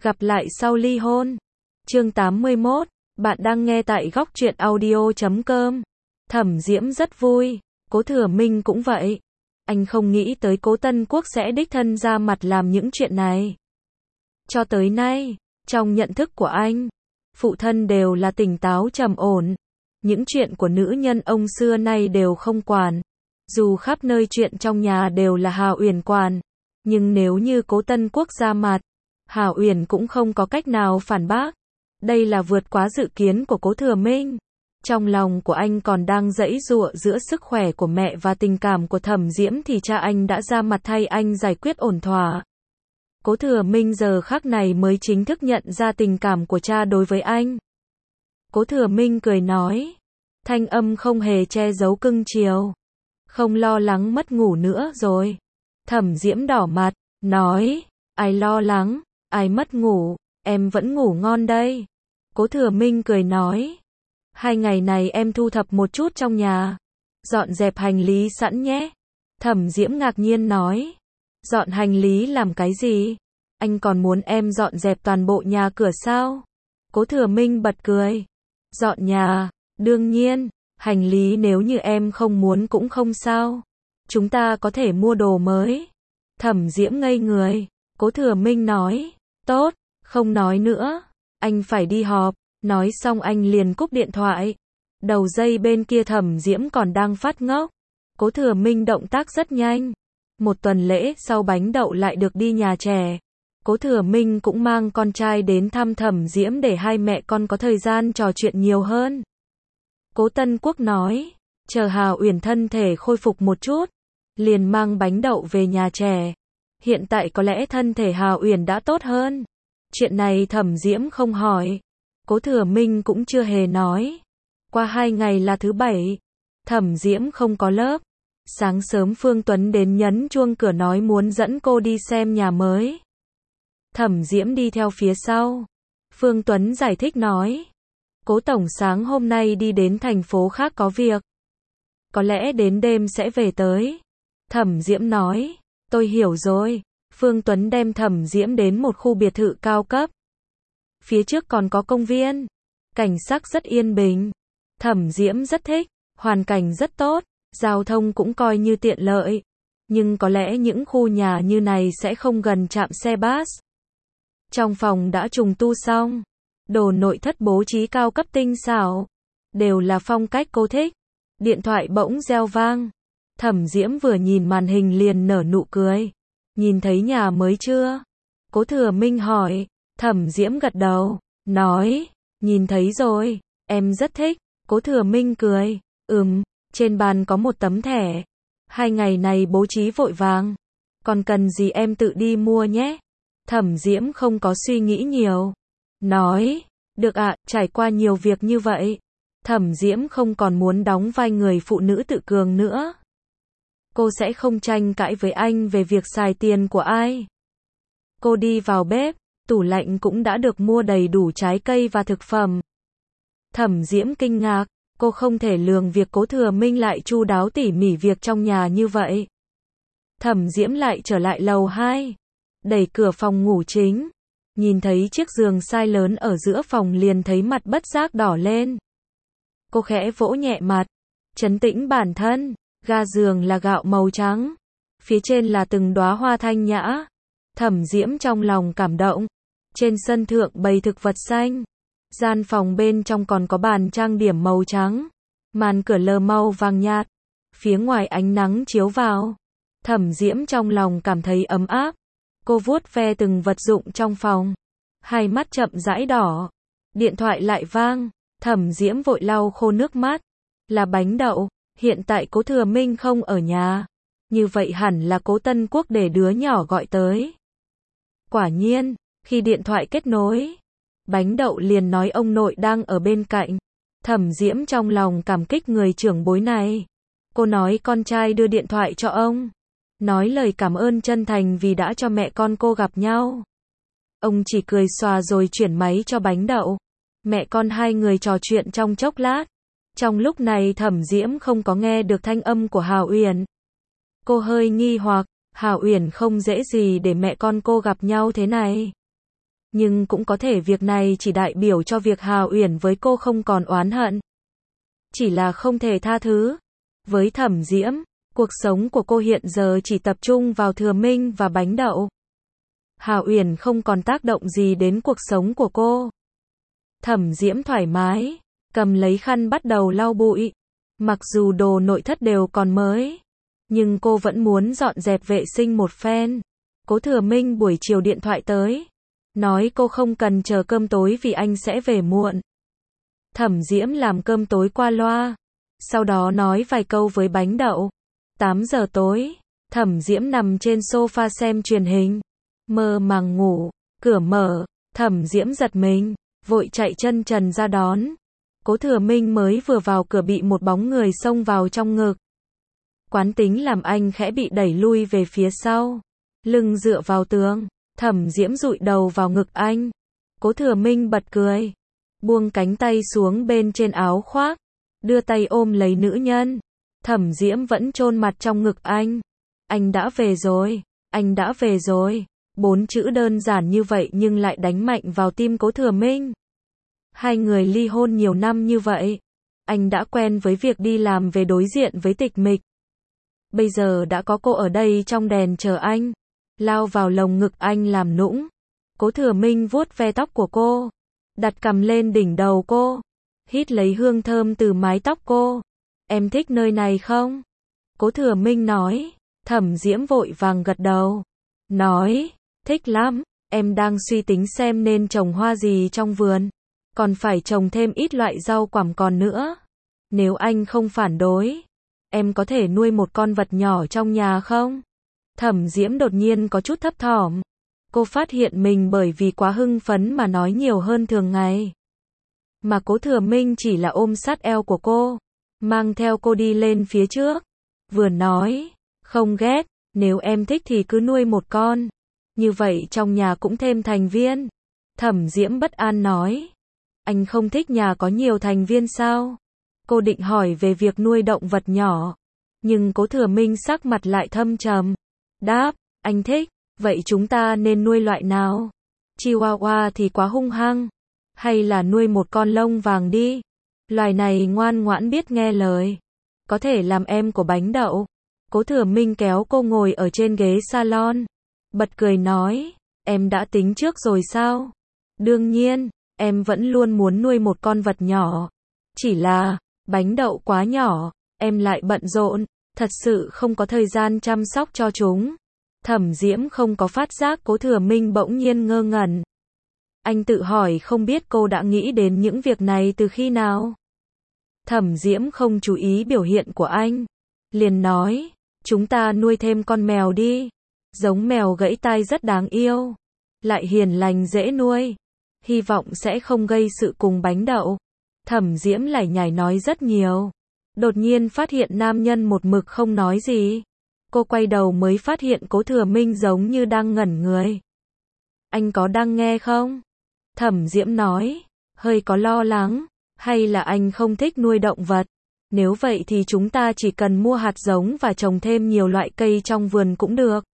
Gặp lại sau ly hôn. Chương 81, bạn đang nghe tại góc truyện audio.com. Thẩm Diễm rất vui, Cố Thừa Minh cũng vậy. Anh không nghĩ tới Cố Tân Quốc sẽ đích thân ra mặt làm những chuyện này. Cho tới nay, trong nhận thức của anh, phụ thân đều là tỉnh táo trầm ổn. Những chuyện của nữ nhân ông xưa nay đều không quản. Dù khắp nơi chuyện trong nhà đều là Hào Uyển quản, nhưng nếu như Cố Tân Quốc ra mặt, Hào Uyển cũng không có cách nào phản bác. Đây là vượt quá dự kiến của Cố Thừa Minh. Trong lòng của anh còn đang giãy giụa giữa sức khỏe của mẹ và tình cảm của Thẩm Diễm thì cha anh đã ra mặt thay anh giải quyết ổn thỏa. Cố Thừa Minh giờ khắc này mới chính thức nhận ra tình cảm của cha đối với anh. Cố Thừa Minh cười nói, thanh âm không hề che giấu cưng chiều. Không lo lắng mất ngủ nữa rồi. Thẩm Diễm đỏ mặt, nói, ai lo lắng, ai mất ngủ, em vẫn ngủ ngon đây. Cố Thừa Minh cười nói, 2 ngày này em thu thập một chút trong nhà, dọn dẹp hành lý sẵn nhé. Thẩm Diễm ngạc nhiên nói, dọn hành lý làm cái gì? Anh còn muốn em dọn dẹp toàn bộ nhà cửa sao? Cố Thừa Minh bật cười, dọn nhà, đương nhiên, hành lý nếu như em không muốn cũng không sao. Chúng ta có thể mua đồ mới. Thẩm Diễm ngây người. Cố Thừa Minh nói, tốt, không nói nữa, anh phải đi họp. Nói xong anh liền cúp điện thoại. Đầu dây bên kia Thẩm Diễm còn đang phát ngốc. Cố Thừa Minh động tác rất nhanh. 1 tuần lễ sau bánh đậu lại được đi nhà trẻ. Cố Thừa Minh cũng mang con trai đến thăm Thẩm Diễm để hai mẹ con có thời gian trò chuyện nhiều hơn. Cố Tân Quốc nói, chờ Hào Uyển thân thể khôi phục một chút, liền mang bánh đậu về nhà trẻ. Hiện tại có lẽ thân thể Hào Uyển đã tốt hơn. Chuyện này Thẩm Diễm không hỏi. Cố Thừa Minh cũng chưa hề nói. Qua 2 ngày là thứ Bảy. Thẩm Diễm không có lớp. Sáng sớm Phương Tuấn đến nhấn chuông cửa nói muốn dẫn cô đi xem nhà mới. Thẩm Diễm đi theo phía sau. Phương Tuấn giải thích nói, Cố tổng sáng hôm nay đi đến thành phố khác có việc. Có lẽ đến đêm sẽ về tới. Thẩm Diễm nói, tôi hiểu rồi. Phương Tuấn đem Thẩm Diễm đến một khu biệt thự cao cấp. Phía trước còn có công viên. Cảnh sắc rất yên bình. Thẩm Diễm rất thích. Hoàn cảnh rất tốt. Giao thông cũng coi như tiện lợi. Nhưng có lẽ những khu nhà như này sẽ không gần trạm xe bus. Trong phòng đã trùng tu xong. Đồ nội thất bố trí cao cấp tinh xảo. Đều là phong cách cô thích. Điện thoại bỗng reo vang. Thẩm Diễm vừa nhìn màn hình liền nở nụ cười. Nhìn thấy nhà mới chưa? Cố Thừa Minh hỏi. Thẩm Diễm gật đầu. Nói. Nhìn thấy rồi. Em rất thích. Cố Thừa Minh cười. Trên bàn có một tấm thẻ. 2 ngày này bố trí vội vàng. Còn cần gì em tự đi mua nhé. Thẩm Diễm không có suy nghĩ nhiều. Nói, được ạ, trải qua nhiều việc như vậy. Thẩm Diễm không còn muốn đóng vai người phụ nữ tự cường nữa. Cô sẽ không tranh cãi với anh về việc xài tiền của ai. Cô đi vào bếp, tủ lạnh cũng đã được mua đầy đủ trái cây và thực phẩm. Thẩm Diễm kinh ngạc, cô không thể lường việc Cố Thừa Minh lại chu đáo tỉ mỉ việc trong nhà như vậy. Thẩm Diễm lại trở lại lầu 2, đẩy cửa phòng ngủ chính. Nhìn thấy chiếc giường size lớn ở giữa phòng liền thấy mặt bất giác đỏ lên. Cô khẽ vỗ nhẹ mặt, trấn tĩnh bản thân. Ga giường là gạo màu trắng. Phía trên là từng đóa hoa thanh nhã. Thẩm Diễm trong lòng cảm động. Trên sân thượng bày thực vật xanh. Gian phòng bên trong còn có bàn trang điểm màu trắng. Màn cửa lờ màu vàng nhạt. Phía ngoài ánh nắng chiếu vào. Thẩm Diễm trong lòng cảm thấy ấm áp. Cô vuốt ve từng vật dụng trong phòng. Hai mắt chậm rãi đỏ. Điện thoại lại vang. Thẩm Diễm vội lau khô nước mắt. Là bánh đậu. Hiện tại Cố Thừa Minh không ở nhà. Như vậy hẳn là Cố Tân Quốc để đứa nhỏ gọi tới. Quả nhiên, khi điện thoại kết nối, bánh đậu liền nói ông nội đang ở bên cạnh. Thẩm Diễm trong lòng cảm kích người trưởng bối này. Cô nói con trai đưa điện thoại cho ông. Nói lời cảm ơn chân thành vì đã cho mẹ con cô gặp nhau. Ông chỉ cười xòa rồi chuyển máy cho bánh đậu. Mẹ con hai người trò chuyện trong chốc lát. Trong lúc này Thẩm Diễm không có nghe được thanh âm của Hào Uyển. Cô hơi nghi hoặc, Hào Uyển không dễ gì để mẹ con cô gặp nhau thế này. Nhưng cũng có thể việc này chỉ đại biểu cho việc Hào Uyển với cô không còn oán hận. Chỉ là không thể tha thứ. Với Thẩm Diễm, cuộc sống của cô hiện giờ chỉ tập trung vào Thừa Minh và bánh đậu. Hào Uyển không còn tác động gì đến cuộc sống của cô. Thẩm Diễm thoải mái, cầm lấy khăn bắt đầu lau bụi. Mặc dù đồ nội thất đều còn mới, nhưng cô vẫn muốn dọn dẹp vệ sinh một phen. Cố Thừa Minh buổi chiều điện thoại tới, nói cô không cần chờ cơm tối vì anh sẽ về muộn. Thẩm Diễm làm cơm tối qua loa, sau đó nói vài câu với bánh đậu. 8 giờ tối, Thẩm Diễm nằm trên sofa xem truyền hình, mơ màng ngủ, cửa mở, Thẩm Diễm giật mình, vội chạy chân trần ra đón. Cố Thừa Minh mới vừa vào cửa bị một bóng người xông vào trong ngực. Quán tính làm anh khẽ bị đẩy lui về phía sau, lưng dựa vào tường. Thẩm Diễm dụi đầu vào ngực anh. Cố Thừa Minh bật cười, buông cánh tay xuống bên trên áo khoác, đưa tay ôm lấy nữ nhân. Thẩm Diễm vẫn chôn mặt trong ngực anh. Anh đã về rồi, anh đã về rồi. 4 chữ đơn giản như vậy nhưng lại đánh mạnh vào tim Cố Thừa Minh. Hai người ly hôn nhiều năm như vậy, anh đã quen với việc đi làm về đối diện với tịch mịch. Bây giờ đã có cô ở đây trong đèn chờ anh, lao vào lồng ngực anh làm nũng. Cố Thừa Minh vuốt ve tóc của cô, đặt cằm lên đỉnh đầu cô, hít lấy hương thơm từ mái tóc cô. Em thích nơi này không? Cố Thừa Minh nói. Thẩm Diễm vội vàng gật đầu, nói, thích lắm, em đang suy tính xem nên trồng hoa gì trong vườn, còn phải trồng thêm ít loại rau quả còn nữa. Nếu anh không phản đối, em có thể nuôi một con vật nhỏ trong nhà không? Thẩm Diễm đột nhiên có chút thấp thỏm. Cô phát hiện mình bởi vì quá hưng phấn mà nói nhiều hơn thường ngày. Mà Cố Thừa Minh chỉ là ôm sát eo của cô, mang theo cô đi lên phía trước. Vừa nói, không ghét, nếu em thích thì cứ nuôi một con. Như vậy trong nhà cũng thêm thành viên. Thẩm Diễm bất an nói. Anh không thích nhà có nhiều thành viên sao? Cô định hỏi về việc nuôi động vật nhỏ. Nhưng Cố Thừa Minh sắc mặt lại thâm trầm. Đáp, anh thích, vậy chúng ta nên nuôi loại nào? Chihuahua thì quá hung hăng. Hay là nuôi một con lông vàng đi? Loài này ngoan ngoãn biết nghe lời. Có thể làm em của bánh đậu. Cố Thừa Minh kéo cô ngồi ở trên ghế salon. Bật cười nói, em đã tính trước rồi sao? Đương nhiên, em vẫn luôn muốn nuôi một con vật nhỏ. Chỉ là, bánh đậu quá nhỏ, em lại bận rộn, thật sự không có thời gian chăm sóc cho chúng. Thẩm Diễm không có phát giác Cố Thừa Minh bỗng nhiên ngơ ngẩn. Anh tự hỏi không biết cô đã nghĩ đến những việc này từ khi nào. Thẩm Diễm không chú ý biểu hiện của anh, liền nói, chúng ta nuôi thêm con mèo đi. Giống mèo gãy tai rất đáng yêu, lại hiền lành dễ nuôi, hy vọng sẽ không gây sự cùng bánh đậu. Thẩm Diễm lải nhải nói rất nhiều, đột nhiên phát hiện nam nhân một mực không nói gì. Cô quay đầu mới phát hiện Cố Thừa Minh giống như đang ngẩn người. Anh có đang nghe không? Thẩm Diễm nói, hơi có lo lắng, hay là anh không thích nuôi động vật? Nếu vậy thì chúng ta chỉ cần mua hạt giống và trồng thêm nhiều loại cây trong vườn cũng được.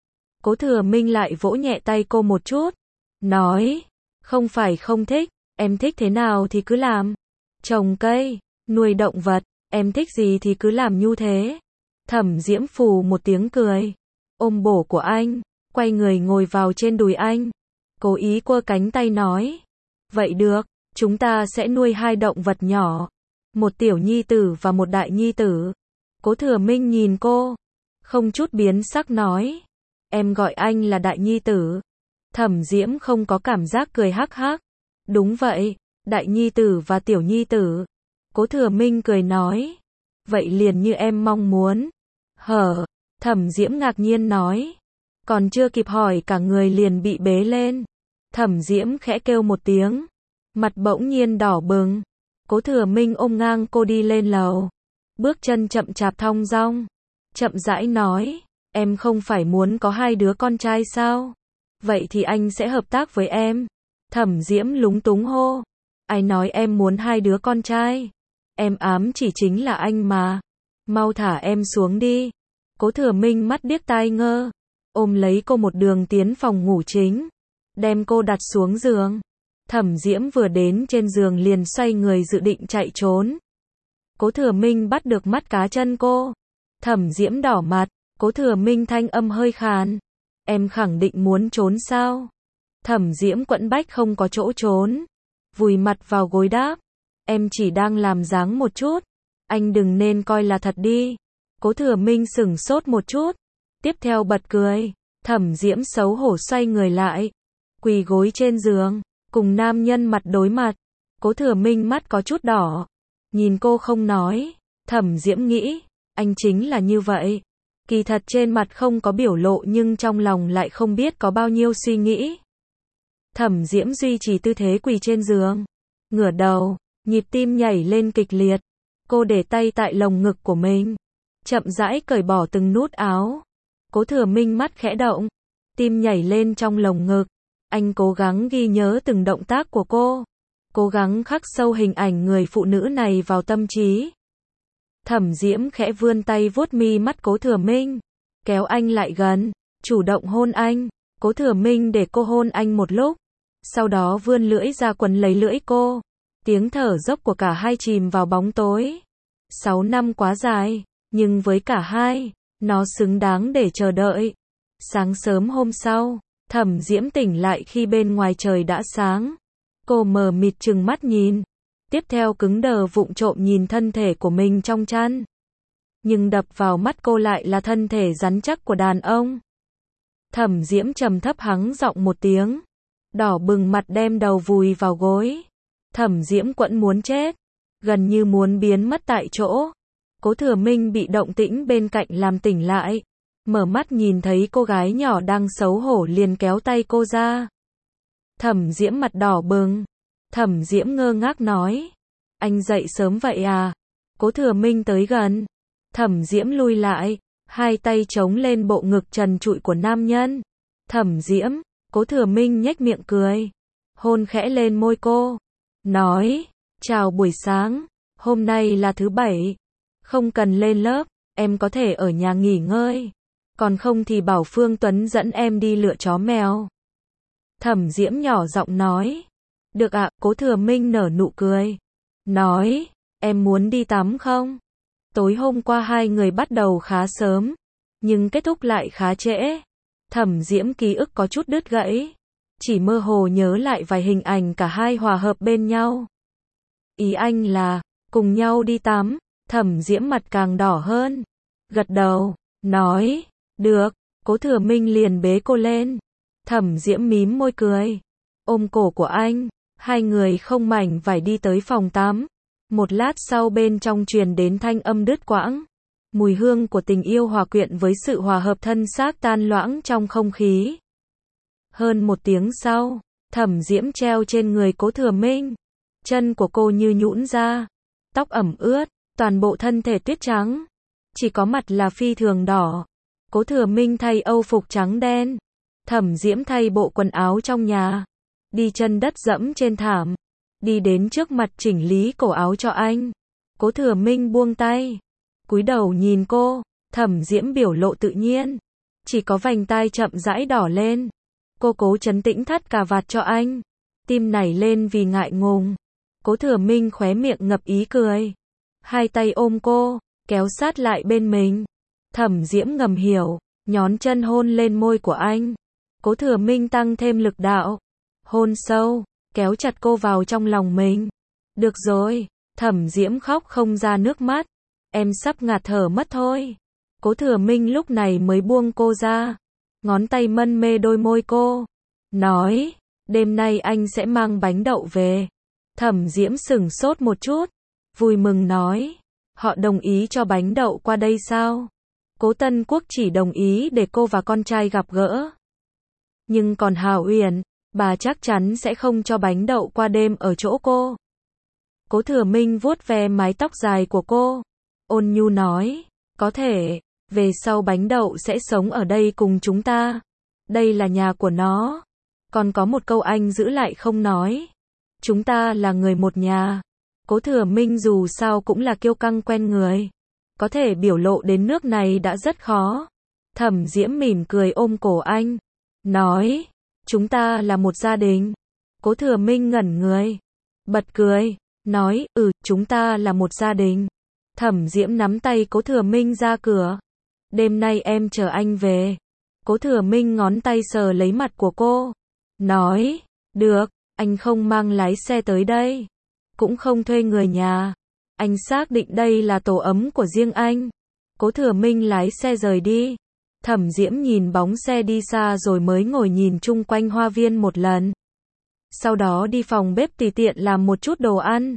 Cố Thừa Minh lại vỗ nhẹ tay cô một chút, nói, không phải không thích, em thích thế nào thì cứ làm. Trồng cây, nuôi động vật, em thích gì thì cứ làm như thế. Thẩm Diễm phù một tiếng cười, ôm bổ của anh, quay người ngồi vào trên đùi anh, cố ý quơ cánh tay nói, vậy được, chúng ta sẽ nuôi 2 động vật nhỏ, một tiểu nhi tử và một đại nhi tử. Cố Thừa Minh nhìn cô, không chút biến sắc nói, em gọi anh là đại nhi tử. Thẩm Diễm không có cảm giác cười hắc hắc, đúng vậy, đại nhi tử và tiểu nhi tử. Cố Thừa Minh cười nói, vậy liền như em mong muốn. Hở, Thẩm Diễm ngạc nhiên nói, còn chưa kịp hỏi cả người liền bị bế lên. Thẩm Diễm khẽ kêu một tiếng, mặt bỗng nhiên đỏ bừng. Cố Thừa Minh ôm ngang cô đi lên lầu, bước chân chậm chạp thong dong, chậm rãi nói, em không phải muốn có 2 đứa con trai sao? Vậy thì anh sẽ hợp tác với em. Thẩm Diễm lúng túng hô, ai nói em muốn 2 đứa con trai? Em ám chỉ chính là anh mà. Mau thả em xuống đi. Cố Thừa Minh mắt điếc tai ngơ, ôm lấy cô một đường tiến phòng ngủ chính. đem cô đặt xuống giường. Thẩm Diễm vừa đến trên giường liền xoay người dự định chạy trốn. Cố Thừa Minh bắt được mắt cá chân cô. Thẩm Diễm đỏ mặt, Cố Thừa Minh thanh âm hơi khàn. Em khẳng định muốn trốn sao? Thẩm Diễm quẫn bách không có chỗ trốn. Vùi mặt vào gối đáp. Em chỉ đang làm dáng một chút. Anh đừng nên coi là thật đi. Cố Thừa Minh sửng sốt một chút. Tiếp theo bật cười. Thẩm Diễm xấu hổ xoay người lại. Quỳ gối trên giường. Cùng nam nhân mặt đối mặt. Cố Thừa Minh mắt có chút đỏ. Nhìn cô không nói. Thẩm Diễm nghĩ. Anh chính là như vậy. Kỳ thật trên mặt không có biểu lộ nhưng trong lòng lại không biết có bao nhiêu suy nghĩ. Thẩm Diễm duy trì tư thế quỳ trên giường. Ngửa đầu. Nhịp tim nhảy lên kịch liệt. Cô để tay tại lồng ngực của mình. Chậm rãi cởi bỏ từng nút áo. Cố Thừa Minh mắt khẽ động. Tim nhảy lên trong lồng ngực. Anh cố gắng ghi nhớ từng động tác của cô. Cố gắng khắc sâu hình ảnh người phụ nữ này vào tâm trí. Thẩm Diễm khẽ vươn tay vuốt mi mắt Cố Thừa Minh. Kéo anh lại gần. Chủ động hôn anh. Cố Thừa Minh để cô hôn anh một lúc. Sau đó vươn lưỡi ra quấn lấy lưỡi cô. Tiếng thở dốc của cả hai chìm vào bóng tối. 6 năm quá dài. Nhưng với cả hai, nó xứng đáng để chờ đợi. Sáng sớm hôm sau, Thẩm Diễm tỉnh lại khi bên ngoài trời đã sáng. Cô mờ mịt trừng mắt nhìn. Tiếp theo cứng đờ vụng trộm nhìn thân thể của mình trong chăn. Nhưng đập vào mắt cô lại là thân thể rắn chắc của đàn ông. Thẩm Diễm trầm thấp hắng giọng một tiếng. Đỏ bừng mặt đem đầu vùi vào gối. Thẩm Diễm quẫn muốn chết. Gần như muốn biến mất tại chỗ. Cố Thừa Minh bị động tĩnh bên cạnh làm tỉnh lại. Mở mắt nhìn thấy cô gái nhỏ đang xấu hổ liền kéo tay cô ra. Thẩm Diễm mặt đỏ bừng. Thẩm Diễm ngơ ngác nói. Anh dậy sớm vậy à? Cố Thừa Minh tới gần. Thẩm Diễm lui lại. Hai tay chống lên bộ ngực trần trụi của nam nhân. Thẩm Diễm. Cố Thừa Minh nhếch miệng cười. Hôn khẽ lên môi cô. Nói. Chào buổi sáng. Hôm nay là thứ Bảy. Không cần lên lớp. Em có thể ở nhà nghỉ ngơi. Còn không thì bảo Phương Tuấn dẫn em đi lựa chó mèo. Thẩm Diễm nhỏ giọng nói. Được ạ, Cố Thừa Minh nở nụ cười. Nói, em muốn đi tắm không? Tối hôm qua hai người bắt đầu khá sớm, nhưng kết thúc lại khá trễ. Thẩm Diễm ký ức có chút đứt gãy. Chỉ mơ hồ nhớ lại vài hình ảnh cả hai hòa hợp bên nhau. Ý anh là, cùng nhau đi tắm. Thẩm Diễm mặt càng đỏ hơn. Gật đầu, nói, được. Cố Thừa Minh liền bế cô lên. Thẩm Diễm mím môi cười. Ôm cổ của anh. Hai người không mảnh vải đi tới phòng tắm. Một lát sau bên trong truyền đến thanh âm đứt quãng. Mùi hương của tình yêu hòa quyện với sự hòa hợp thân xác tan loãng trong không khí. Hơn 1 tiếng sau, Thẩm Diễm treo trên người Cố Thừa Minh. Chân của cô như nhũn ra. Tóc ẩm ướt, toàn bộ thân thể tuyết trắng. Chỉ có mặt là phi thường đỏ. Cố Thừa Minh thay âu phục trắng đen. Thẩm Diễm thay bộ quần áo trong nhà. Đi chân đất dẫm trên thảm. Đi đến trước mặt chỉnh lý cổ áo cho anh. Cố Thừa Minh buông tay. Cúi đầu nhìn cô. Thẩm Diễm biểu lộ tự nhiên. Chỉ có vành tai chậm rãi đỏ lên. Cô cố trấn tĩnh thắt cà vạt cho anh. Tim nảy lên vì ngại ngùng. Cố Thừa Minh khóe miệng ngập ý cười. Hai tay ôm cô, kéo sát lại bên mình. Thẩm Diễm ngầm hiểu, nhón chân hôn lên môi của anh. Cố Thừa Minh tăng thêm lực đạo. Hôn sâu, kéo chặt cô vào trong lòng mình. Được rồi, Thẩm Diễm khóc không ra nước mắt. Em sắp ngạt thở mất thôi. Cố Thừa Minh lúc này mới buông cô ra. Ngón tay mân mê đôi môi cô. Nói, đêm nay anh sẽ mang bánh đậu về. Thẩm Diễm sửng sốt một chút. Vui mừng nói. Họ đồng ý cho bánh đậu qua đây sao? Cố Tân Quốc chỉ đồng ý để cô và con trai gặp gỡ. Nhưng còn Hào Uyển, bà chắc chắn sẽ không cho bánh đậu qua đêm ở chỗ cô. Cố Thừa Minh vuốt ve mái tóc dài của cô. Ôn nhu nói. Có thể, về sau bánh đậu sẽ sống ở đây cùng chúng ta. Đây là nhà của nó. Còn có một câu anh giữ lại không nói. Chúng ta là người một nhà. Cố Thừa Minh dù sao cũng là kiêu căng quen người. Có thể biểu lộ đến nước này đã rất khó. Thẩm Diễm mỉm cười ôm cổ anh. Nói, Chúng ta là một gia đình. Cố Thừa Minh ngẩn người, bật cười, nói, chúng ta là một gia đình. Thẩm Diễm nắm tay Cố Thừa Minh ra cửa. Đêm nay em chờ anh về. Cố Thừa Minh ngón tay sờ lấy mặt của cô. Nói, được, anh không mang lái xe tới đây. Cũng không thuê người nhà. Anh xác định đây là tổ ấm của riêng anh. Cố Thừa Minh lái xe rời đi. Thẩm Diễm nhìn bóng xe đi xa rồi mới ngồi nhìn chung quanh hoa viên một lần. Sau đó đi phòng bếp tùy tiện làm một chút đồ ăn.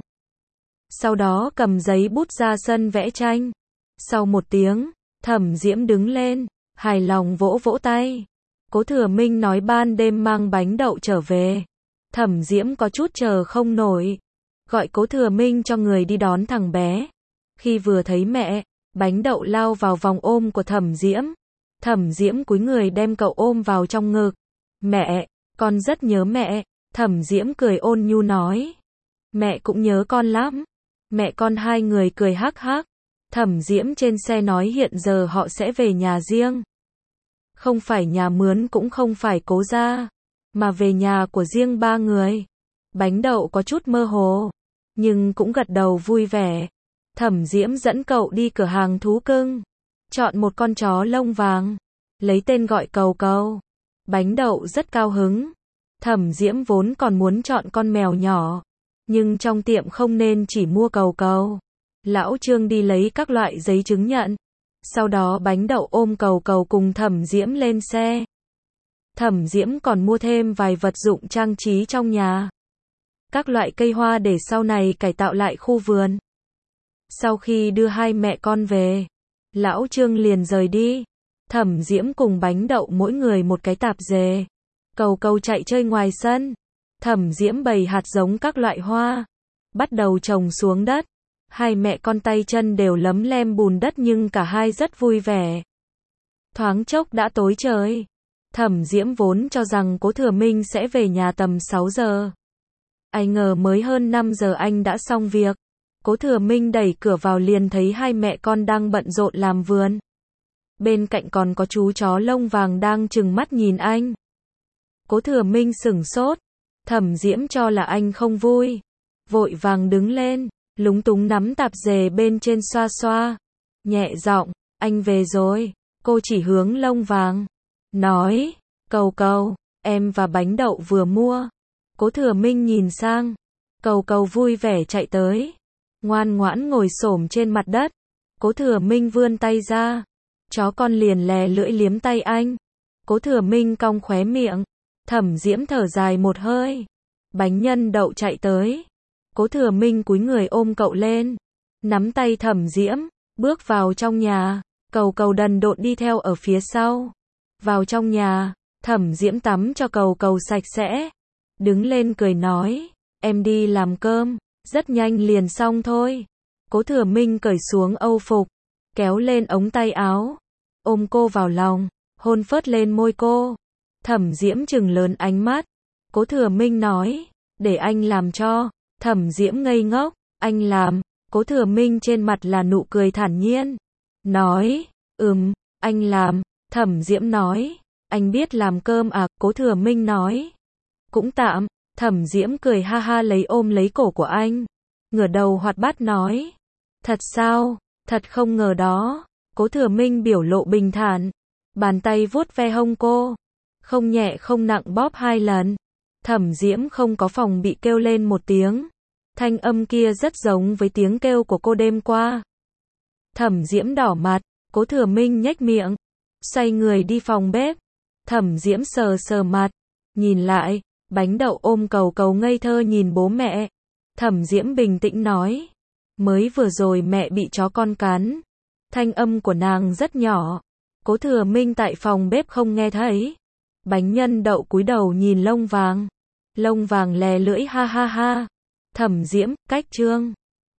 Sau đó cầm giấy bút ra sân vẽ tranh. Sau một tiếng, Thẩm Diễm đứng lên, hài lòng vỗ vỗ tay. Cố Thừa Minh nói ban đêm mang bánh đậu trở về. Thẩm Diễm có chút chờ không nổi. Gọi Cố Thừa Minh cho người đi đón thằng bé. Khi vừa thấy mẹ, bánh đậu lao vào vòng ôm của Thẩm Diễm. Thẩm Diễm cúi người đem cậu ôm vào trong ngực. Mẹ, con rất nhớ mẹ. Thẩm Diễm cười ôn nhu nói. Mẹ cũng nhớ con lắm. Mẹ con hai người cười hắc hắc. Thẩm Diễm trên xe nói hiện giờ họ sẽ về nhà riêng. Không phải nhà mướn cũng không phải Cố gia, mà về nhà của riêng ba người. Bánh đậu có chút mơ hồ, nhưng cũng gật đầu vui vẻ. Thẩm Diễm dẫn cậu đi cửa hàng thú cưng. Chọn một con chó lông vàng. Lấy tên gọi Cầu Cầu. Bánh đậu rất cao hứng. Thẩm Diễm vốn còn muốn chọn con mèo nhỏ. Nhưng trong tiệm không nên chỉ mua Cầu Cầu. Lão Trương đi lấy các loại giấy chứng nhận. Sau đó bánh đậu ôm Cầu Cầu cùng Thẩm Diễm lên xe. Thẩm Diễm còn mua thêm vài vật dụng trang trí trong nhà. Các loại cây hoa để sau này cải tạo lại khu vườn. Sau khi đưa hai mẹ con về, Lão Trương liền rời đi. Thẩm Diễm cùng bánh đậu mỗi người một cái tạp dề. Cầu Cầu chạy chơi ngoài sân. Thẩm Diễm bày hạt giống các loại hoa. Bắt đầu trồng xuống đất. Hai mẹ con tay chân đều lấm lem bùn đất nhưng cả hai rất vui vẻ. Thoáng chốc đã tối trời. Thẩm Diễm vốn cho rằng Cố Thừa Minh sẽ về nhà tầm 6 giờ. Ai ngờ mới hơn 5 giờ anh đã xong việc. Cố Thừa Minh đẩy cửa vào liền thấy hai mẹ con đang bận rộn làm vườn. Bên cạnh còn có chú chó lông vàng đang trừng mắt nhìn anh. Cố Thừa Minh sửng sốt. Thẩm Diễm cho là anh không vui. Vội vàng đứng lên, lúng túng nắm tạp dề bên trên xoa xoa. Nhẹ giọng, anh về rồi. Cô chỉ hướng lông vàng. Nói, Cầu Cầu, em và bánh đậu vừa mua. Cố Thừa Minh nhìn sang. Cầu Cầu vui vẻ chạy tới. Ngoan ngoãn ngồi xổm trên mặt đất. Cố Thừa Minh vươn tay ra. Chó con liền lè lưỡi liếm tay anh. Cố Thừa Minh cong khóe miệng. Thẩm Diễm thở dài một hơi. Bánh nhân đậu chạy tới. Cố Thừa Minh cúi người ôm cậu lên. Nắm tay Thẩm Diễm. Bước vào trong nhà. Cầu Cầu đần độn đi theo ở phía sau. Vào trong nhà. Thẩm Diễm tắm cho Cầu Cầu sạch sẽ. Đứng lên cười nói. Em đi làm cơm. Rất nhanh liền xong thôi. Cố Thừa Minh cởi xuống âu phục. Kéo lên ống tay áo. Ôm cô vào lòng. Hôn phớt lên môi cô. Thẩm Diễm trừng lớn ánh mắt. Cố Thừa Minh nói. Để anh làm cho. Thẩm Diễm ngây ngốc. Anh làm. Cố Thừa Minh trên mặt là nụ cười thản nhiên. Nói. Anh làm. Thẩm Diễm nói. Anh biết làm cơm à? Cố Thừa Minh nói. Cũng tạm. Thẩm Diễm cười ha ha lấy ôm lấy cổ của anh. Ngửa đầu hoạt bát nói. Thật sao? Thật không ngờ đó. Cố Thừa Minh biểu lộ bình thản. Bàn tay vuốt ve hông cô. Không nhẹ không nặng bóp 2 lần. Thẩm Diễm không có phòng bị kêu lên một tiếng. Thanh âm kia rất giống với tiếng kêu của cô đêm qua. Thẩm Diễm đỏ mặt. Cố Thừa Minh nhếch miệng. Xoay người đi phòng bếp. Thẩm Diễm sờ sờ mặt. Nhìn lại. Bánh đậu ôm Cầu Cầu ngây thơ nhìn bố mẹ. Thẩm Diễm bình tĩnh nói. Mới vừa rồi mẹ bị chó con cắn. Thanh âm của nàng rất nhỏ. Cố Thừa Minh tại phòng bếp không nghe thấy. Bánh nhân đậu cúi đầu nhìn lông vàng. Lông vàng lè lưỡi ha ha ha. Thẩm Diễm, cách chương.